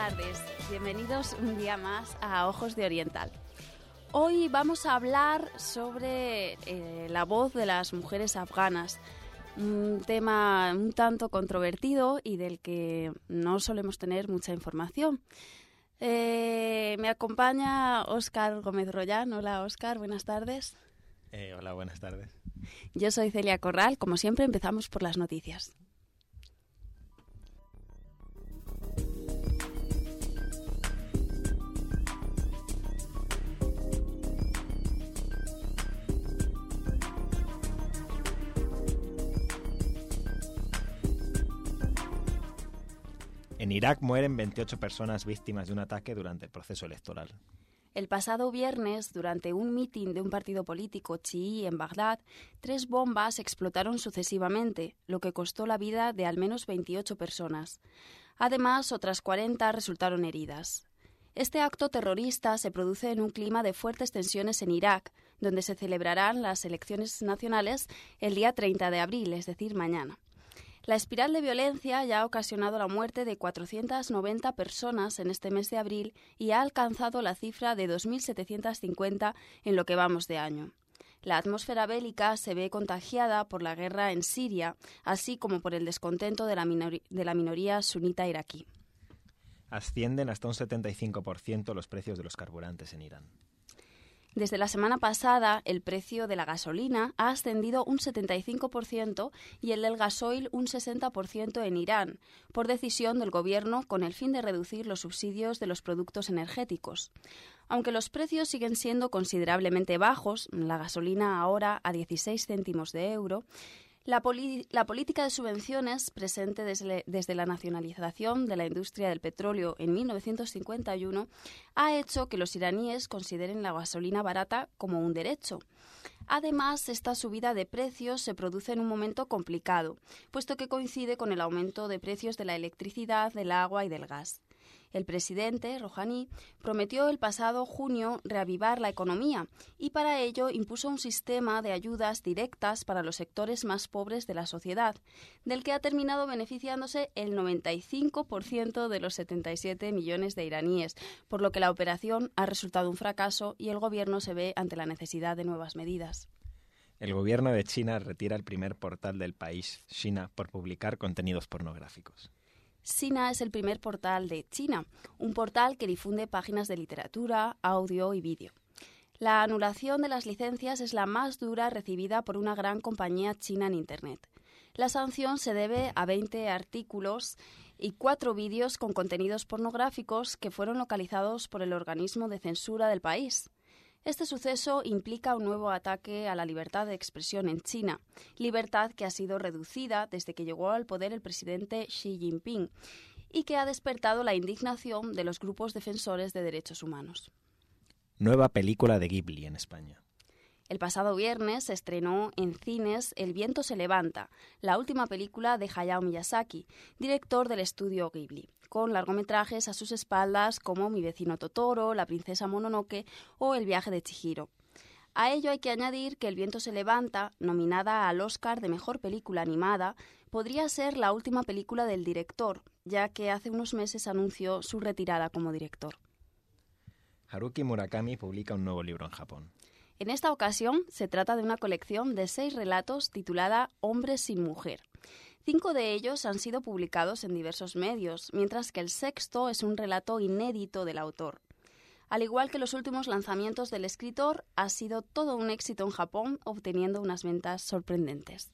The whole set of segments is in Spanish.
tardes. Bienvenidos un día más a Ojos de Oriental. Hoy vamos a hablar sobre la voz de las mujeres afganas, un tema un tanto controvertido y del que no solemos tener mucha información. Me acompaña Óscar Gómez Rollán. Hola Óscar, buenas tardes. Hola, buenas tardes. Yo soy Celia Corral. Como siempre empezamos por las noticias. En Irak mueren 28 personas víctimas de un ataque durante el proceso electoral. El pasado viernes, durante un mitin de un partido político chií en Bagdad, 3 bombas explotaron sucesivamente, lo que costó la vida de al menos 28 personas. Además, otras 40 resultaron heridas. Este acto terrorista se produce en un clima de fuertes tensiones en Irak, donde se celebrarán las elecciones nacionales el día 30 de abril, es decir, mañana. La espiral de violencia ya ha ocasionado la muerte de 490 personas en este mes de abril y ha alcanzado la cifra de 2.750 en lo que vamos de año. La atmósfera bélica se ve contagiada por la guerra en Siria, así como por el descontento de la minoría sunita iraquí. Ascienden hasta un 75% los precios de los carburantes en Irán. Desde la semana pasada, el precio de la gasolina ha ascendido un 75% y el del gasoil un 60% en Irán, por decisión del gobierno con el fin de reducir los subsidios de los productos energéticos. Aunque los precios siguen siendo considerablemente bajos, la gasolina ahora a 16 céntimos de euro, la política de subvenciones presente desde la nacionalización de la industria del petróleo en 1951 ha hecho que los iraníes consideren la gasolina barata como un derecho. Además, esta subida de precios se produce en un momento complicado, puesto que coincide con el aumento de precios de la electricidad, del agua y del gas. El presidente, Rouhani, prometió el pasado junio reavivar la economía y para ello impuso un sistema de ayudas directas para los sectores más pobres de la sociedad, del que ha terminado beneficiándose el 95% de los 77 millones de iraníes, por lo que la operación ha resultado un fracaso y el gobierno se ve ante la necesidad de nuevas medidas. El gobierno de China retira el primer portal del país, China, por publicar contenidos pornográficos. Sina es el primer portal de China, un portal que difunde páginas de literatura, audio y vídeo. La anulación de las licencias es la más dura recibida por una gran compañía china en Internet. La sanción se debe a 20 artículos y 4 vídeos con contenidos pornográficos que fueron localizados por el organismo de censura del país. Este suceso implica un nuevo ataque a la libertad de expresión en China, libertad que ha sido reducida desde que llegó al poder el presidente Xi Jinping y que ha despertado la indignación de los grupos defensores de derechos humanos. Nueva película de Ghibli en España. El pasado viernes se estrenó en cines El viento se levanta, la última película de Hayao Miyazaki, director del estudio Ghibli, con largometrajes a sus espaldas como Mi vecino Totoro, La princesa Mononoke o El viaje de Chihiro. A ello hay que añadir que El viento se levanta, nominada al Oscar de Mejor Película Animada, podría ser la última película del director, ya que hace unos meses anunció su retirada como director. Haruki Murakami publica un nuevo libro en Japón. En esta ocasión se trata de una colección de 6 relatos titulada Hombres sin mujer. 5 de ellos han sido publicados en diversos medios, mientras que el sexto es un relato inédito del autor. Al igual que los últimos lanzamientos del escritor, ha sido todo un éxito en Japón, obteniendo unas ventas sorprendentes.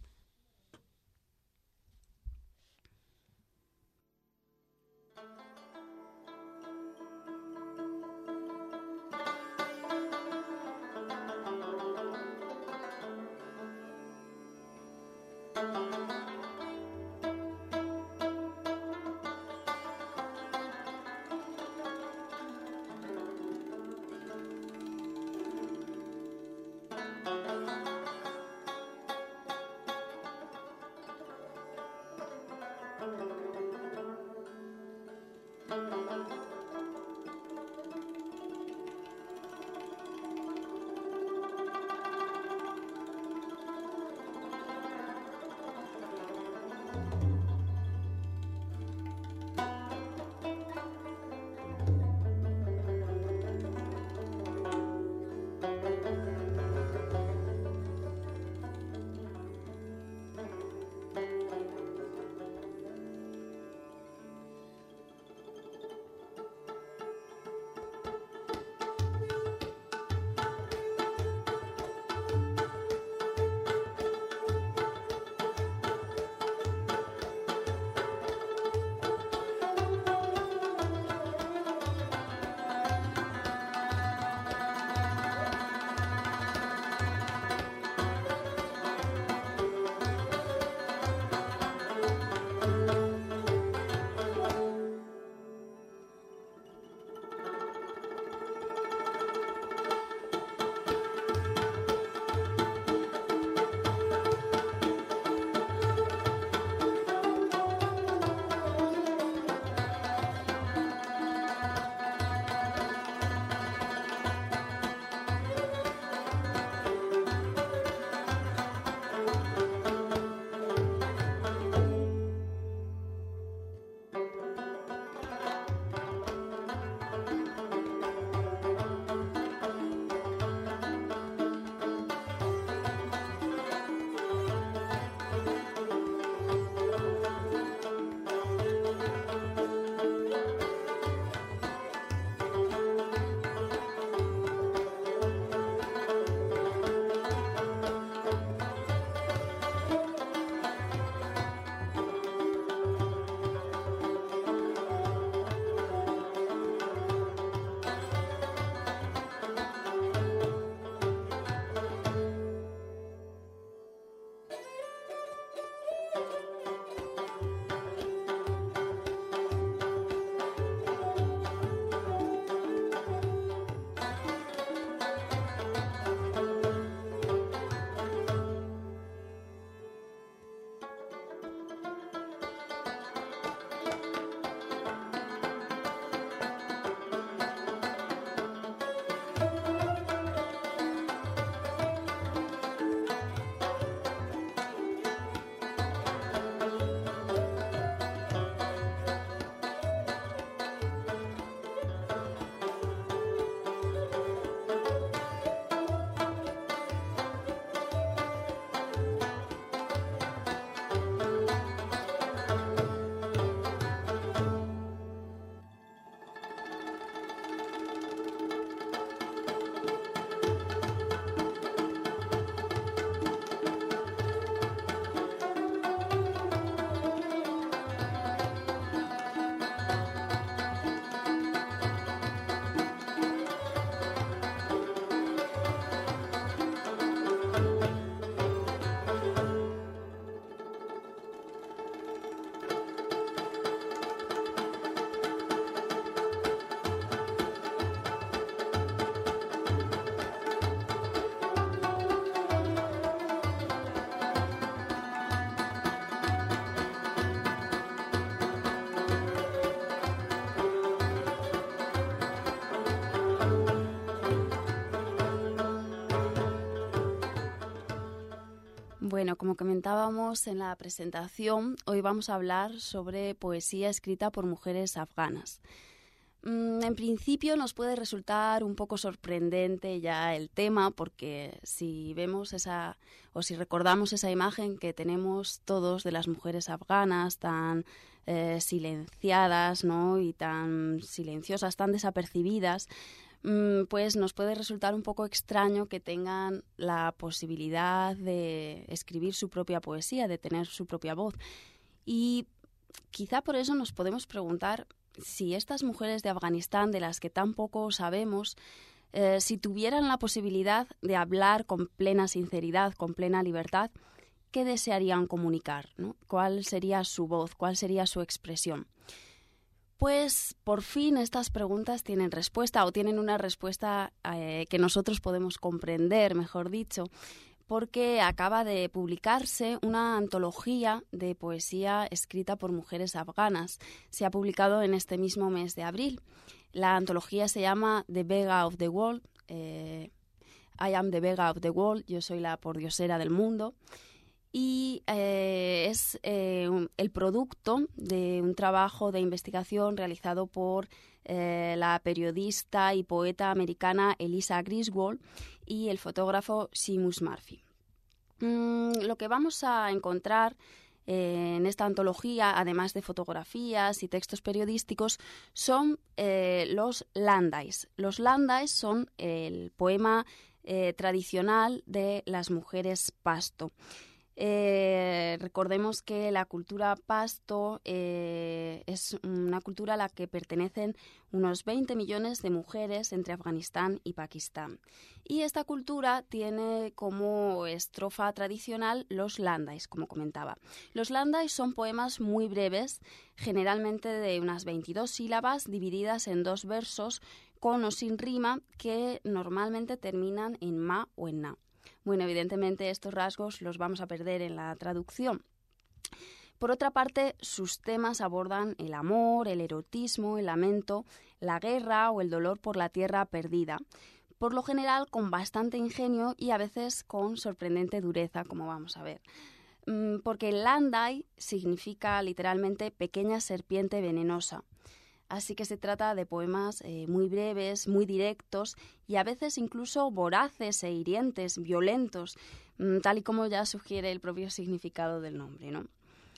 Bueno, como comentábamos en la presentación, hoy vamos a hablar sobre poesía escrita por mujeres afganas. En principio nos puede resultar un poco sorprendente ya el tema, porque si vemos si recordamos esa imagen que tenemos todos de las mujeres afganas tan silenciadas, ¿no? Y tan silenciosas, tan desapercibidas, pues nos puede resultar un poco extraño que tengan la posibilidad de escribir su propia poesía, de tener su propia voz. Y quizá por eso nos podemos preguntar si estas mujeres de Afganistán, de las que tan poco sabemos, si tuvieran la posibilidad de hablar con plena sinceridad, con plena libertad, ¿qué desearían comunicar, ¿no? ¿Cuál sería su voz? ¿Cuál sería su expresión? Pues por fin estas preguntas tienen respuesta, o tienen una respuesta que nosotros podemos comprender, mejor dicho, porque acaba de publicarse una antología de poesía escrita por mujeres afganas. Se ha publicado en este mismo mes de abril. La antología se llama The Vega of the World. I am the Vega of the World. Yo soy la pordiosera del mundo. Y es el producto de un trabajo de investigación realizado por la periodista y poeta americana Elisa Griswold y el fotógrafo Seamus Murphy. Lo que vamos a encontrar en esta antología, además de fotografías y textos periodísticos, son los landais. Los landais son el poema tradicional de las mujeres pasto. Recordemos que la cultura pasto es una cultura a la que pertenecen unos 20 millones de mujeres entre Afganistán y Pakistán. Y esta cultura tiene como estrofa tradicional los landais, como comentaba. Los landais son poemas muy breves, generalmente de unas 22 sílabas, divididas en 2 versos, con o sin rima, que normalmente terminan en ma o en na. Bueno, evidentemente estos rasgos los vamos a perder en la traducción. Por otra parte, sus temas abordan el amor, el erotismo, el lamento, la guerra o el dolor por la tierra perdida, por lo general con bastante ingenio y a veces con sorprendente dureza, como vamos a ver. Porque el landai significa literalmente pequeña serpiente venenosa. Así que se trata de poemas muy breves, muy directos y a veces incluso voraces e hirientes, violentos, tal y como ya sugiere el propio significado del nombre, ¿no?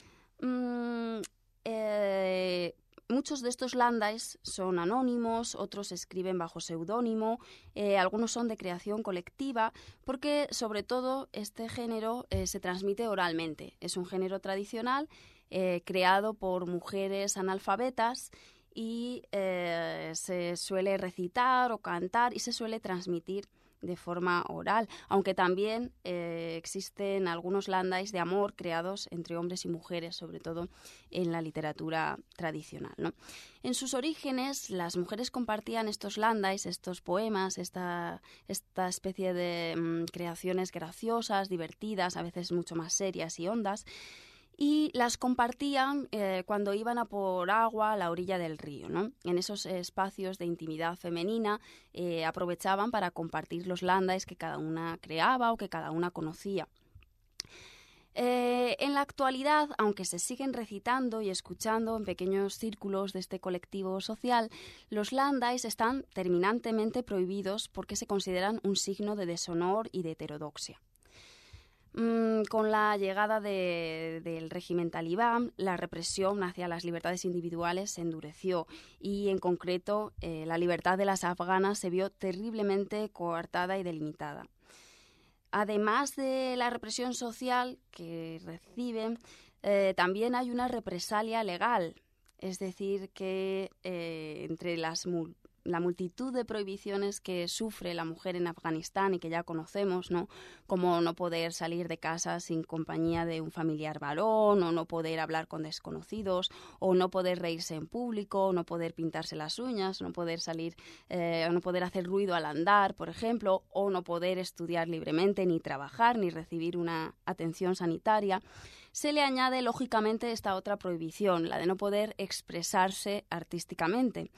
Muchos de estos landais son anónimos, otros escriben bajo seudónimo, algunos son de creación colectiva, porque sobre todo este género se transmite oralmente. Es un género tradicional creado por mujeres analfabetas y se suele recitar o cantar y se suele transmitir de forma oral, aunque también existen algunos landais de amor creados entre hombres y mujeres, sobre todo en la literatura tradicional, ¿no? En sus orígenes, las mujeres compartían estos landais, estos poemas, esta especie de creaciones graciosas, divertidas, a veces mucho más serias y hondas, y las compartían cuando iban a por agua a la orilla del río, ¿no? En esos espacios de intimidad femenina aprovechaban para compartir los landais que cada una creaba o que cada una conocía. En la actualidad, aunque se siguen recitando y escuchando en pequeños círculos de este colectivo social, los landais están terminantemente prohibidos porque se consideran un signo de deshonor y de heterodoxia. Con la llegada del régimen talibán, la represión hacia las libertades individuales se endureció y, en concreto, la libertad de las afganas se vio terriblemente coartada y delimitada. Además de la represión social que reciben, también hay una represalia legal, es decir, que entre la multitud de prohibiciones que sufre la mujer en Afganistán y que ya conocemos, ¿no? Como no poder salir de casa sin compañía de un familiar varón, o no poder hablar con desconocidos, o no poder reírse en público, o no poder pintarse las uñas, no poder salir, o no poder hacer ruido al andar, por ejemplo, o no poder estudiar libremente, ni trabajar, ni recibir una atención sanitaria. Se le añade, lógicamente, esta otra prohibición, la de no poder expresarse artísticamente.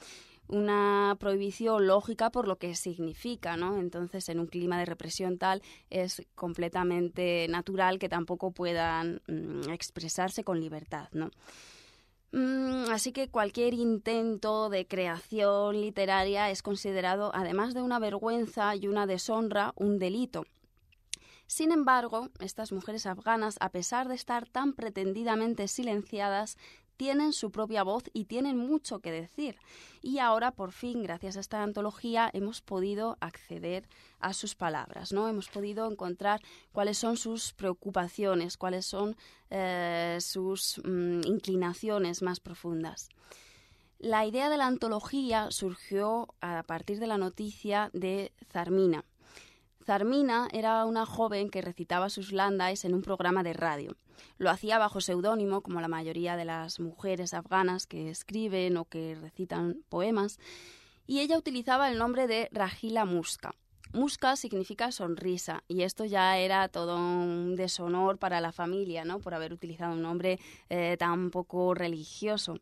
una prohibición lógica por lo que significa, ¿no? Entonces, en un clima de represión tal, es completamente natural que tampoco puedan expresarse con libertad, ¿no? Así que cualquier intento de creación literaria es considerado, además de una vergüenza y una deshonra, un delito. Sin embargo, estas mujeres afganas, a pesar de estar tan pretendidamente silenciadas, tienen su propia voz y tienen mucho que decir. Y ahora, por fin, gracias a esta antología, hemos podido acceder a sus palabras, ¿no? Hemos podido encontrar cuáles son sus preocupaciones, cuáles son sus inclinaciones más profundas. La idea de la antología surgió a partir de la noticia de Zarmina. Zarmina era una joven que recitaba sus landais en un programa de radio. Lo hacía bajo seudónimo, como la mayoría de las mujeres afganas que escriben o que recitan poemas, y ella utilizaba el nombre de Rahila Muska. Muska significa sonrisa, y esto ya era todo un deshonor para la familia, ¿no? Por haber utilizado un nombre tan poco religioso.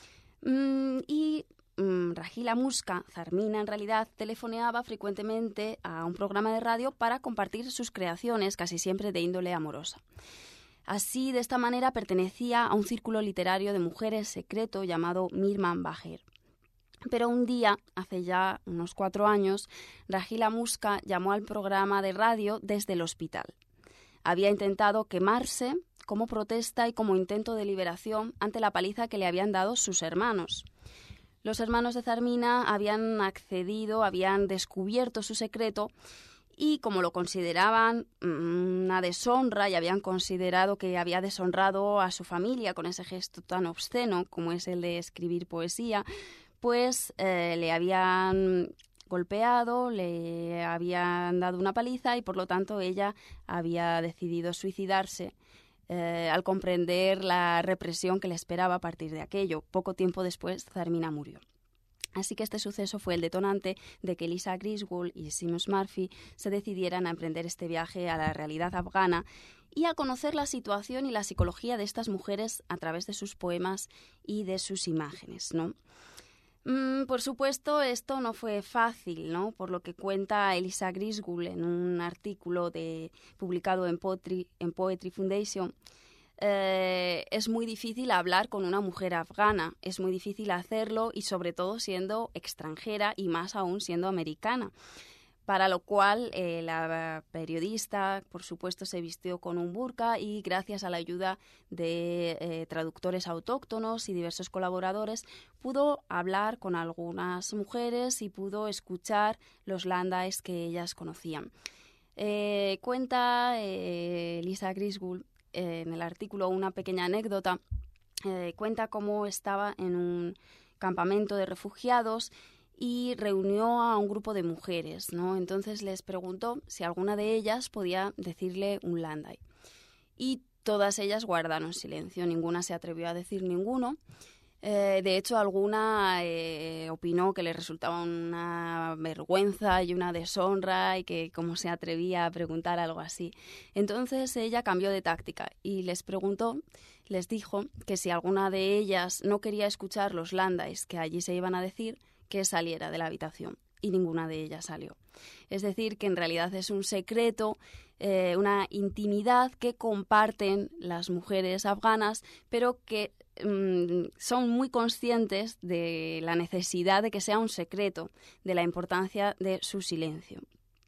Rahila Muska, Zarmina en realidad, telefoneaba frecuentemente a un programa de radio para compartir sus creaciones, casi siempre de índole amorosa. Así, de esta manera, pertenecía a un círculo literario de mujeres secreto llamado Mirman Baher. Pero un día, hace ya unos 4 años, Rahila Muska llamó al programa de radio desde el hospital. Había intentado quemarse como protesta y como intento de liberación ante la paliza que le habían dado sus hermanos. Los hermanos de Zarmina habían accedido, habían descubierto su secreto y como lo consideraban una deshonra y habían considerado que había deshonrado a su familia con ese gesto tan obsceno como es el de escribir poesía, pues le habían golpeado, le habían dado una paliza y por lo tanto ella había decidido suicidarse al comprender la represión que le esperaba a partir de aquello. Poco tiempo después, Zarmina murió. Así que este suceso fue el detonante de que Lisa Griswold y Seamus Murphy se decidieran a emprender este viaje a la realidad afgana y a conocer la situación y la psicología de estas mujeres a través de sus poemas y de sus imágenes, ¿no? Por supuesto, esto no fue fácil, ¿no? Por lo que cuenta Elisa Griswold en un artículo publicado en Poetry Foundation. Es muy difícil hablar con una mujer afgana, es muy difícil hacerlo y sobre todo siendo extranjera y más aún siendo americana. Para lo cual la periodista, por supuesto, se vistió con un burka y gracias a la ayuda de traductores autóctonos y diversos colaboradores pudo hablar con algunas mujeres y pudo escuchar los landais que ellas conocían. Cuenta Lisa Griswold en el artículo una pequeña anécdota. Cuenta cómo estaba en un campamento de refugiados y reunió a un grupo de mujeres, ¿no? Entonces les preguntó si alguna de ellas podía decirle un landai. Y todas ellas guardaron silencio, ninguna se atrevió a decir ninguno. De hecho, alguna opinó que le resultaba una vergüenza y una deshonra y que cómo se atrevía a preguntar algo así. Entonces ella cambió de táctica y les dijo que si alguna de ellas no quería escuchar los landais que allí se iban a decir, que saliera de la habitación, y ninguna de ellas salió. Es decir, que en realidad es un secreto, una intimidad que comparten las mujeres afganas, pero que son muy conscientes de la necesidad de que sea un secreto, de la importancia de su silencio.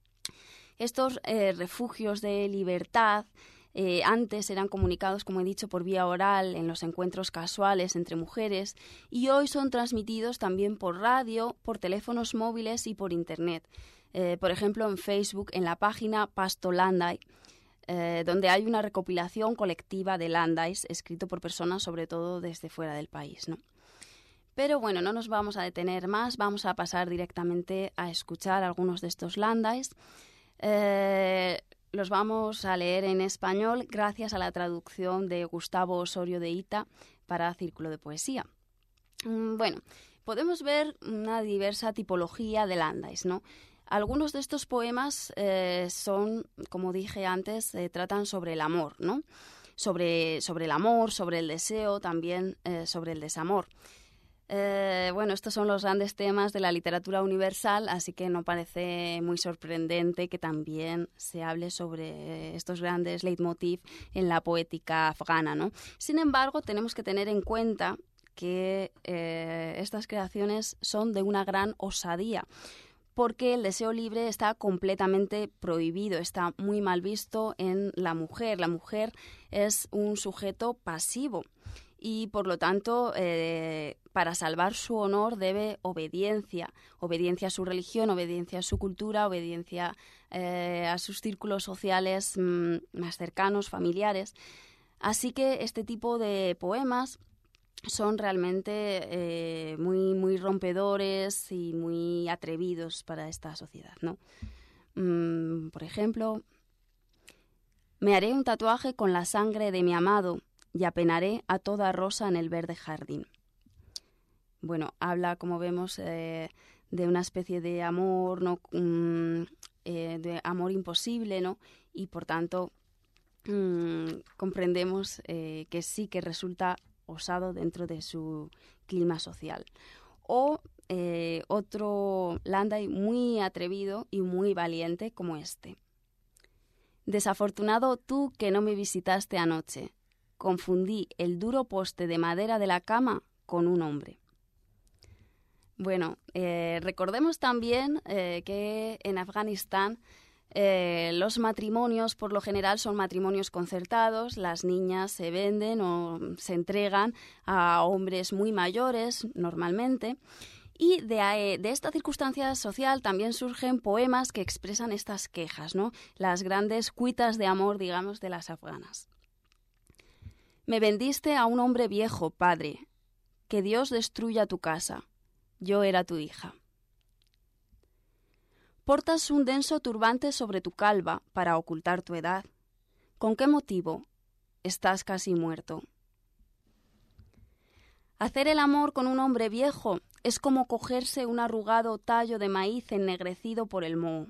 Estos refugios de libertad antes eran comunicados, como he dicho, por vía oral en los encuentros casuales entre mujeres y hoy son transmitidos también por radio, por teléfonos móviles y por Internet. Por ejemplo, en Facebook, en la página Pasto Landai, donde hay una recopilación colectiva de landais escrito por personas, sobre todo desde fuera del país, ¿no? Pero bueno, no nos vamos a detener más, vamos a pasar directamente a escuchar algunos de estos landais. Los vamos a leer en español gracias a la traducción de Gustavo Osorio de Ita para Círculo de Poesía. Bueno, podemos ver una diversa tipología de landais, ¿no? Algunos de estos poemas son, como dije antes, tratan sobre el amor, ¿no? Sobre el amor, sobre el deseo, también sobre el desamor. Bueno, estos son los grandes temas de la literatura universal, así que no parece muy sorprendente que también se hable sobre estos grandes leitmotiv en la poética afgana, ¿no? Sin embargo, tenemos que tener en cuenta que estas creaciones son de una gran osadía, porque el deseo libre está completamente prohibido, está muy mal visto en la mujer. La mujer es un sujeto pasivo y, por lo tanto, para salvar su honor debe obediencia a su religión, obediencia a su cultura, obediencia a sus círculos sociales más cercanos, familiares. Así que este tipo de poemas son realmente muy rompedores y muy atrevidos para esta sociedad, ¿no? Por ejemplo, me haré un tatuaje con la sangre de mi amado y apenaré a toda rosa en el verde jardín. Bueno, habla, como vemos, de una especie de amor, ¿no? De amor imposible, ¿no? Y por tanto comprendemos que sí que resulta osado dentro de su clima social. O otro Landai muy atrevido y muy valiente como este. Desafortunado tú que no me visitaste anoche. Confundí el duro poste de madera de la cama con un hombre. Bueno, recordemos también que en Afganistán los matrimonios por lo general son matrimonios concertados, las niñas se venden o se entregan a hombres muy mayores normalmente, y de esta circunstancia social también surgen poemas que expresan estas quejas, ¿no? Las grandes cuitas de amor, digamos, de las afganas. Me vendiste a un hombre viejo, padre, que Dios destruya tu casa, yo era tu hija. Portas un denso turbante sobre tu calva para ocultar tu edad. ¿Con qué motivo? Estás casi muerto. Hacer el amor con un hombre viejo es como cogerse un arrugado tallo de maíz ennegrecido por el moho.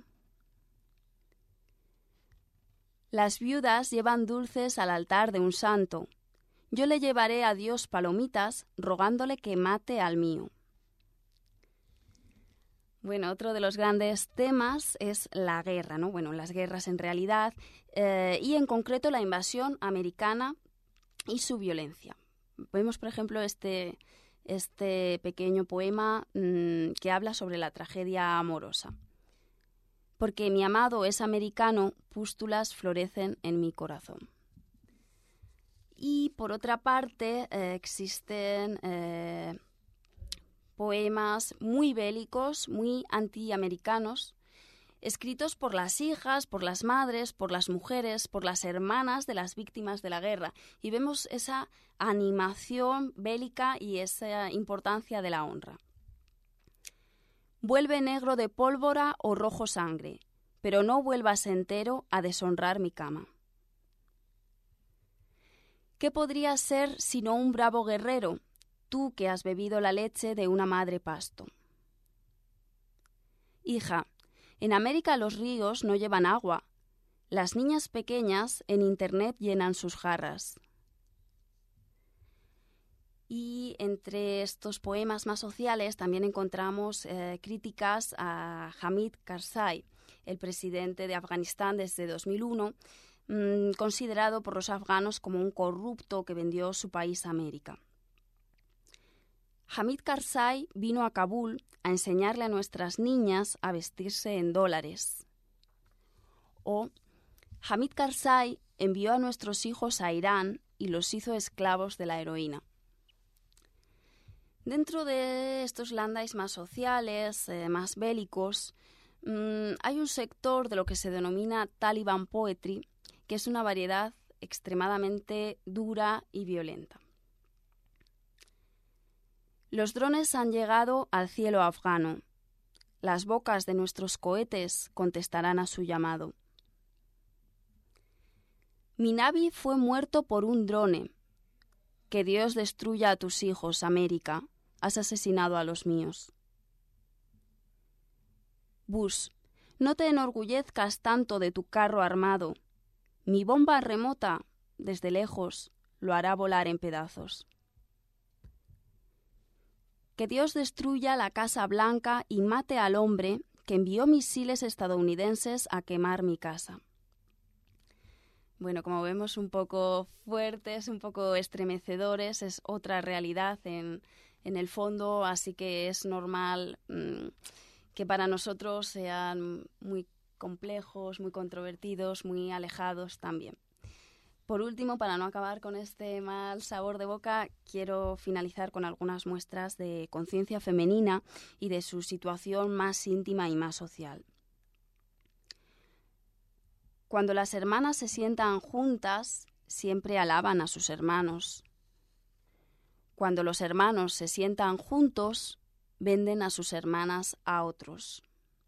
Las viudas llevan dulces al altar de un santo. Yo le llevaré a Dios palomitas rogándole que mate al mío. Bueno, otro de los grandes temas es la guerra, ¿no? Bueno, las guerras en realidad y en concreto la invasión americana y su violencia. Vemos, por ejemplo, este pequeño poema que habla sobre la tragedia amorosa. Porque mi amado es americano, pústulas florecen en mi corazón. Y por otra parte existen poemas muy bélicos, muy antiamericanos, escritos por las hijas, por las madres, por las mujeres, por las hermanas de las víctimas de la guerra. Y vemos esa animación bélica y esa importancia de la honra. Vuelve negro de pólvora o rojo sangre, pero no vuelvas entero a deshonrar mi cama. ¿Qué podría ser sino un bravo guerrero, tú que has bebido la leche de una madre pasto? Hija, en América los ríos no llevan agua. Las niñas pequeñas en Internet llenan sus jarras. Y entre estos poemas más sociales también encontramos críticas a Hamid Karzai, el presidente de Afganistán desde 2001, considerado por los afganos como un corrupto que vendió su país a América. Hamid Karzai vino a Kabul a enseñarle a nuestras niñas a vestirse en dólares. O Hamid Karzai envió a nuestros hijos a Irán y los hizo esclavos de la heroína. Dentro de estos landais más sociales, más bélicos, hay un sector de lo que se denomina Taliban Poetry, que es una variedad extremadamente dura y violenta. Los drones han llegado al cielo afgano. Las bocas de nuestros cohetes contestarán a su llamado. Mi Navi fue muerto por un drone. Que Dios destruya a tus hijos, América. Has asesinado a los míos. Bush, no te enorgullezcas tanto de tu carro armado. Mi bomba remota, desde lejos, lo hará volar en pedazos. Que Dios destruya la Casa Blanca y mate al hombre que envió misiles estadounidenses a quemar mi casa. Bueno, como vemos, un poco fuertes, un poco estremecedores, es otra realidad en el fondo, así que es normal que para nosotros sean muy complejos, muy controvertidos, muy alejados también. Por último, para no acabar con este mal sabor de boca, quiero finalizar con algunas muestras de conciencia femenina y de su situación más íntima y más social. Cuando las hermanas se sientan juntas, siempre alaban a sus hermanos. Cuando los hermanos se sientan juntos, venden a sus hermanas a otros.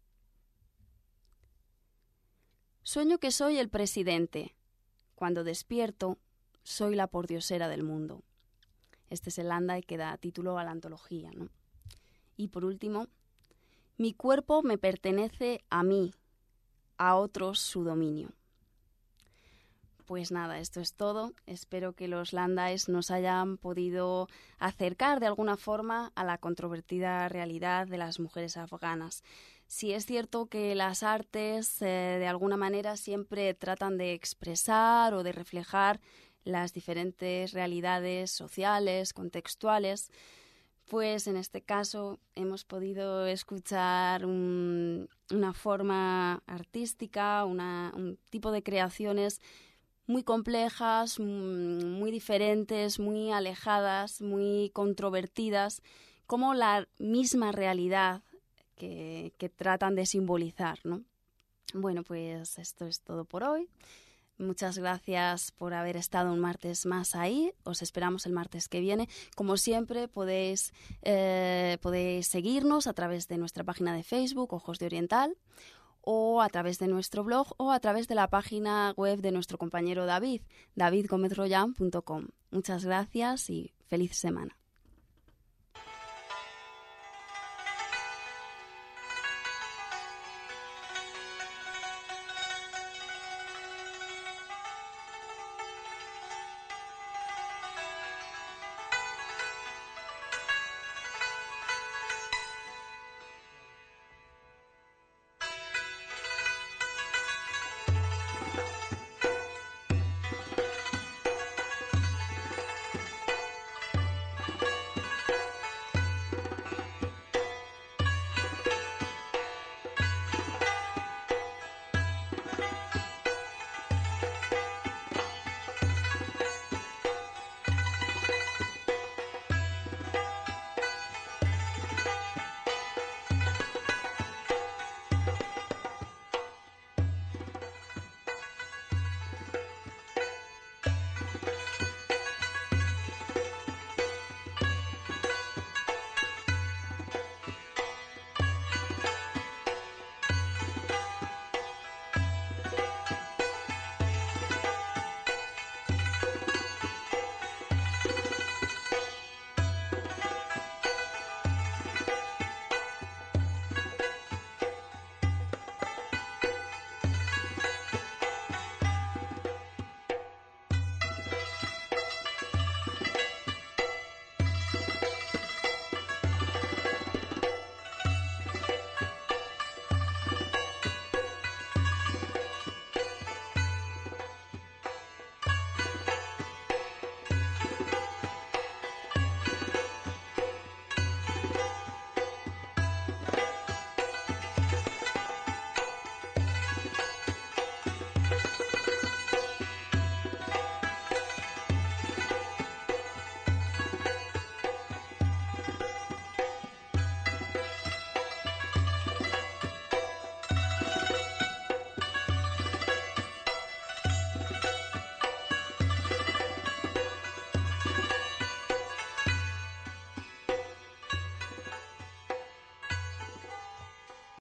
Sueño que soy el presidente. Cuando despierto, soy la pordiosera del mundo. Este es el anda y que da título a la antología, ¿no? Y por último, mi cuerpo me pertenece a mí, a otros su dominio. Pues nada, esto es todo. Espero que los landais nos hayan podido acercar de alguna forma a la controvertida realidad de las mujeres afganas. Sí es cierto que las artes de alguna manera siempre tratan de expresar o de reflejar las diferentes realidades sociales, contextuales, pues en este caso hemos podido escuchar una forma artística, un tipo de creaciones muy complejas, muy diferentes, muy alejadas, muy controvertidas, como la misma realidad que tratan de simbolizar, ¿no? Bueno, pues esto es todo por hoy. Muchas gracias por haber estado un martes más ahí. Os esperamos el martes que viene. Como siempre, podéis seguirnos a través de nuestra página de Facebook, Ojos de Oriental, o a través de nuestro blog o a través de la página web de nuestro compañero David, davidgomezroyan.com. Muchas gracias y feliz semana.